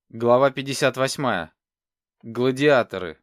Глава 58. Гладиаторы.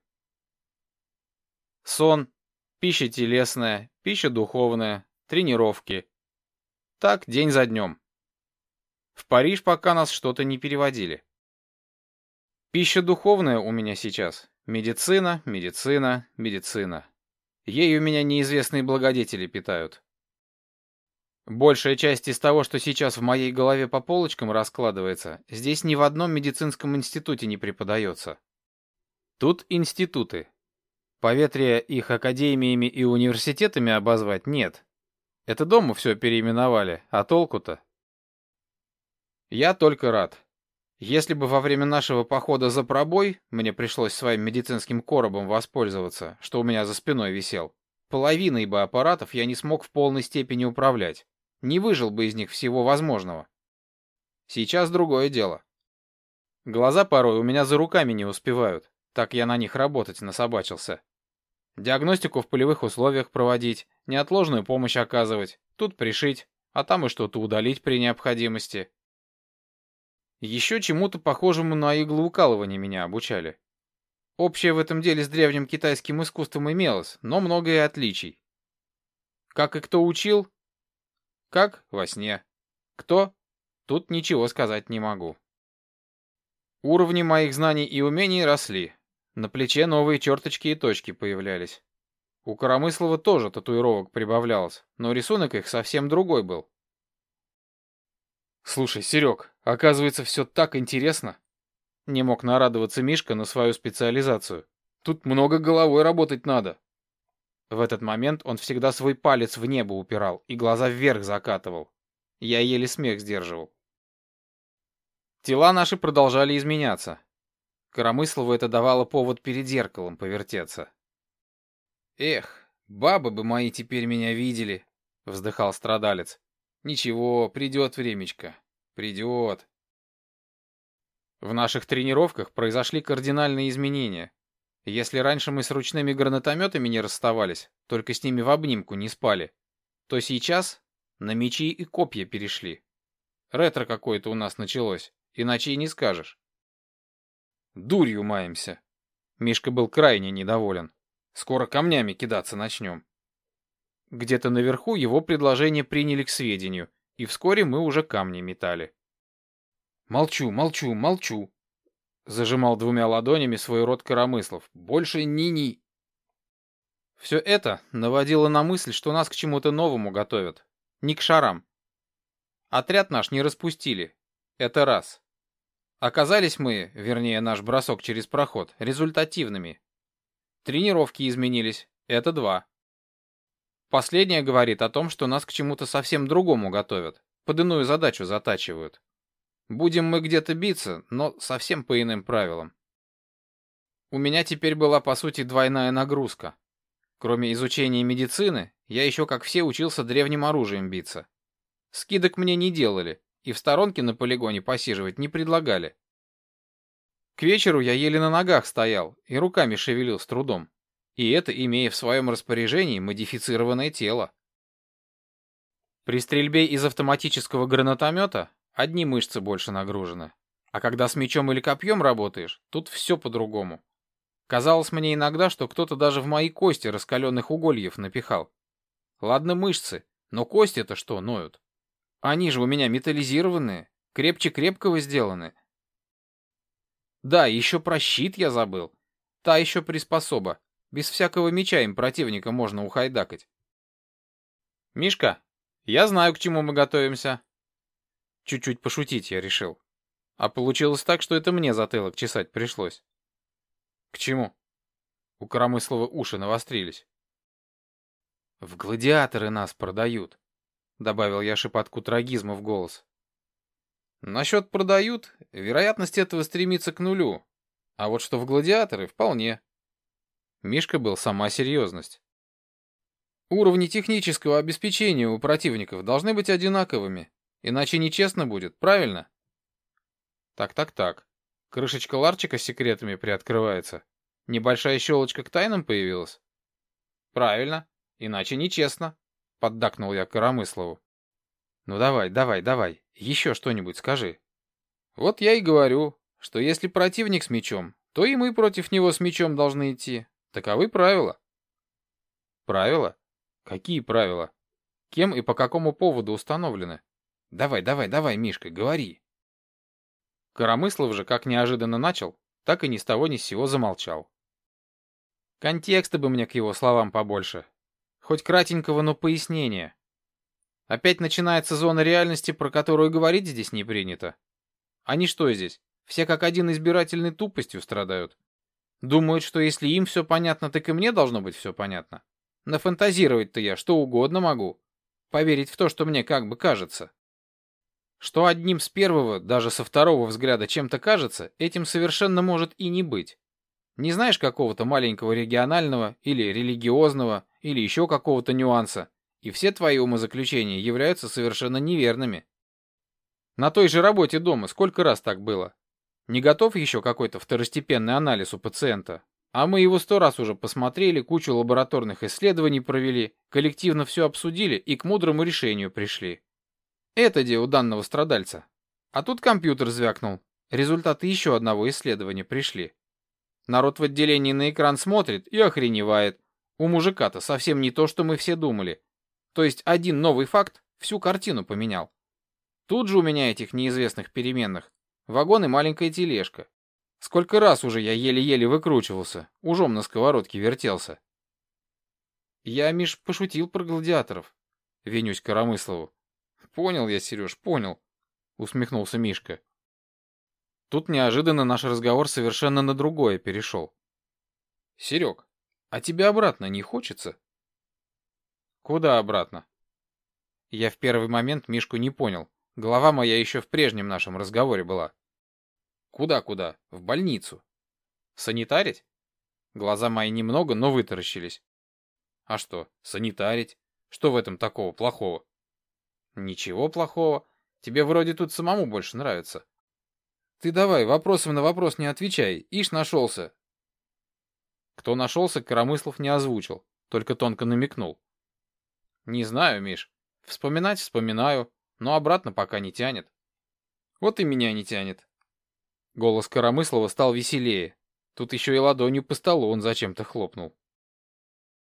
Сон, пища телесная, пища духовная, тренировки. Так, день за днем. В Париж пока нас что-то не переводили. Пища духовная у меня сейчас. Медицина, медицина, медицина. Ею меня неизвестные благодетели питают. Большая часть из того, что сейчас в моей голове по полочкам раскладывается, здесь ни в одном медицинском институте не преподается. Тут институты. Поветрие их академиями и университетами обозвать нет. Это дома все переименовали, а толку-то? Я только рад. Если бы во время нашего похода за пробой мне пришлось своим медицинским коробом воспользоваться, что у меня за спиной висел, половиной бы аппаратов я не смог в полной степени управлять. Не выжил бы из них всего возможного. Сейчас другое дело. Глаза порой у меня за руками не успевают, так я на них работать насобачился. Диагностику в полевых условиях проводить, неотложную помощь оказывать, тут пришить, а там и что-то удалить при необходимости. Еще чему-то похожему на иглоукалывание меня обучали. Общее в этом деле с древним китайским искусством имелось, но много и отличий. Как и кто учил? Как? Во сне. Кто? Тут ничего сказать не могу. Уровни моих знаний и умений росли. На плече новые черточки и точки появлялись. У Коромыслова тоже татуировок прибавлялось, но рисунок их совсем другой был. «Слушай, Серег, оказывается, все так интересно!» Не мог нарадоваться Мишка на свою специализацию. «Тут много головой работать надо!» В этот момент он всегда свой палец в небо упирал и глаза вверх закатывал. Я еле смех сдерживал. Тела наши продолжали изменяться. Коромыслову это давало повод перед зеркалом повертеться. «Эх, бабы бы мои теперь меня видели!» — вздыхал страдалец. «Ничего, придет времечко. Придет». В наших тренировках произошли кардинальные изменения. Если раньше мы с ручными гранатометами не расставались, только с ними в обнимку не спали, то сейчас на мечи и копья перешли. Ретро какое-то у нас началось, иначе и не скажешь. Дурью маемся. Мишка был крайне недоволен. Скоро камнями кидаться начнем. Где-то наверху его предложение приняли к сведению, и вскоре мы уже камни метали. «Молчу, молчу, молчу!» Зажимал двумя ладонями свой рот Коромыслов. «Больше ни-ни!» Все это наводило на мысль, что нас к чему-то новому готовят. Не к шарам. Отряд наш не распустили. Это раз. Оказались мы, вернее наш бросок через проход, результативными. Тренировки изменились. Это два. Последнее говорит о том, что нас к чему-то совсем другому готовят. Под иную задачу затачивают. Будем мы где-то биться, но совсем по иным правилам. У меня теперь была, по сути, двойная нагрузка. Кроме изучения медицины, я еще, как все, учился древним оружием биться. Скидок мне не делали, и в сторонке на полигоне посиживать не предлагали. К вечеру я еле на ногах стоял и руками шевелил с трудом. И это имея в своем распоряжении модифицированное тело. При стрельбе из автоматического гранатомета одни мышцы больше нагружены. А когда с мечом или копьем работаешь, тут все по-другому. Казалось мне иногда, что кто-то даже в мои кости раскаленных угольев напихал. Ладно мышцы, но кости-то что ноют? Они же у меня металлизированные, крепче крепкого сделаны. Да, еще про щит я забыл. Та еще приспособа. Без всякого меча им противника можно ухайдакать. Мишка, я знаю, к чему мы готовимся. Чуть-чуть пошутить я решил. А получилось так, что это мне затылок чесать пришлось. К чему? У Коромыслова уши навострились. В гладиаторы нас продают, добавил я шепотку трагизма в голос. Насчет продают, вероятность этого стремится к нулю. А вот что в гладиаторы, вполне. Мишка был сама серьезность. Уровни технического обеспечения у противников должны быть одинаковыми, иначе нечестно будет, правильно? Так. Крышечка ларчика с секретами приоткрывается. Небольшая щелочка к тайнам появилась? Правильно, иначе нечестно, поддакнул я Коромыслову. Ну давай, еще что-нибудь скажи. Вот я и говорю, что если противник с мечом, то и мы против него с мечом должны идти. Таковы правила. Правила? Какие правила? Кем и по какому поводу установлены? Давай, Мишка, говори. Коромыслов же как неожиданно начал, так и ни с того ни с сего замолчал. Контекста бы мне к его словам побольше. Хоть кратенького, но пояснения. Опять начинается зона реальности, про которую говорить здесь не принято. Они что здесь, все как один избирательной тупостью страдают? Думают, что если им все понятно, так и мне должно быть все понятно. Нафантазировать-то я что угодно могу. Поверить в то, что мне как бы кажется. Что одним с первого, даже со второго взгляда чем-то кажется, этим совершенно может и не быть. Не знаешь какого-то маленького регионального или религиозного или еще какого-то нюанса, и все твои умозаключения являются совершенно неверными. На той же работе дома сколько раз так было? Не готов еще какой-то второстепенный анализ у пациента, а мы его 100 раз уже посмотрели, кучу лабораторных исследований провели, коллективно все обсудили и к мудрому решению пришли. Это где у данного страдальца. А тут компьютер звякнул. Результаты еще одного исследования пришли. Народ в отделении на экран смотрит и охреневает. У мужика-то совсем не то, что мы все думали. То есть один новый факт всю картину поменял. Тут же у меня этих неизвестных переменных. Вагон и маленькая тележка. Сколько раз уже я еле-еле выкручивался, ужом на сковородке вертелся. Я, Миш, пошутил про гладиаторов. Винюсь Коромыслову. Понял я, Сереж, понял. Усмехнулся Мишка. Тут неожиданно наш разговор совершенно на другое перешел. Серег, а тебе обратно не хочется? Куда обратно? Я в первый момент Мишку не понял. Голова моя еще в прежнем нашем разговоре была. Куда-куда? В больницу. Санитарить? Глаза мои немного, но вытаращились. А что, санитарить? Что в этом такого плохого? Ничего плохого. Тебе вроде тут самому больше нравится. Ты давай, вопросом на вопрос не отвечай. Ишь нашелся. Кто нашелся, Коромыслов не озвучил, только тонко намекнул. Не знаю, Миш. Вспоминать вспоминаю, но обратно пока не тянет. Вот и меня не тянет. Голос Коромыслова стал веселее. Тут еще и ладонью по столу он зачем-то хлопнул.